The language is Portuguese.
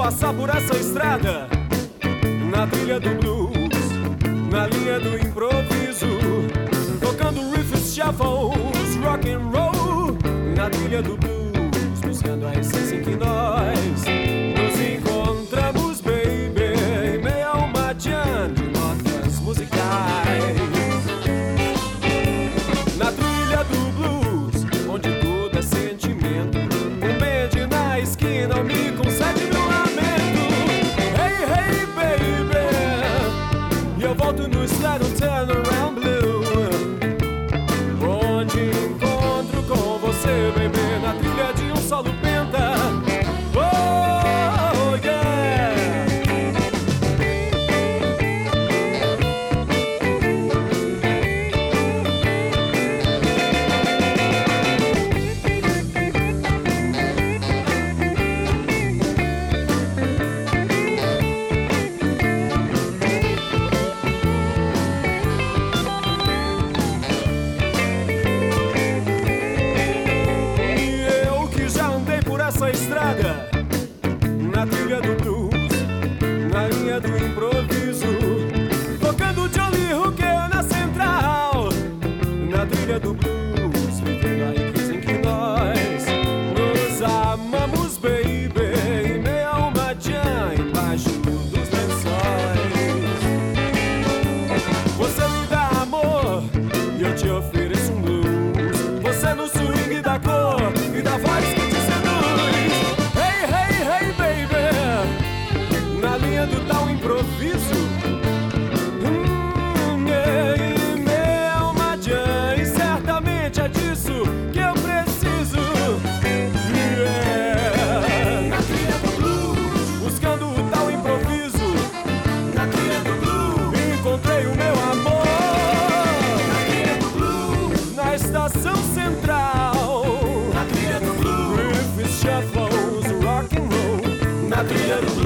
passar por essa estrada, na trilha do blues, na linha do improviso, tocando riffs, shuffles, rock and roll, na trilha do blues, buscando a essência em que nós nos encontramos, baby, em meio a uma jam de notas musicais. Na trilha do blues, onde tudo é sentimento, um band na esquina me concede meu lamento. Hey, hey, baby, e eu volto no slide on Turnaround Blue, onde encontro com você, baby, na trilha de um solo penta. Oh, yeah. Essa estrada, na trilha do blues, na linha do improviso, tocando Johnny Hooker na central, na trilha do blues, vivendo a riqueza em que nós nos amamos, baby, em meio a uma jam embaixo dos lençóis. Você me dá amor e eu te ofereço um blues, você no swing da cor e da voz que te na linha do tal improviso, em meio a uma jam, e certamente é disso que eu preciso. Yeah. Na trilha do blues, buscando o tal improviso, na trilha do blues, encontrei o meu amor. Na trilha do blues, na estação central, na trilha do blues, riffs, shuffles, rock and roll, na trilha do